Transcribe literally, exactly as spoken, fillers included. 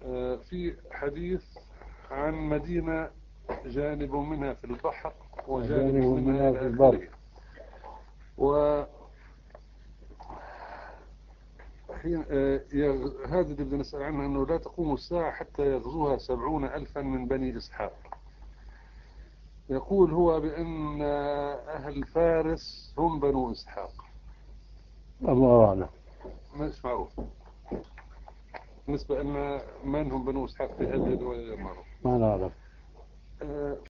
في حديث عن مدينة جانب منها في البحر وجانب منها في البر، و حين هذا اللي بدنا نسأل عنه أنه لا تقوم الساعة حتى يغزوها سبعون ألفا من بني إسحاق. يقول هو بأن أهل فارس هم بنو إسحاق. الله أعلم، مش معروف بالنسبة لنا من هم بنو إسحاق في هذه الرواية، معروف ما نعرف.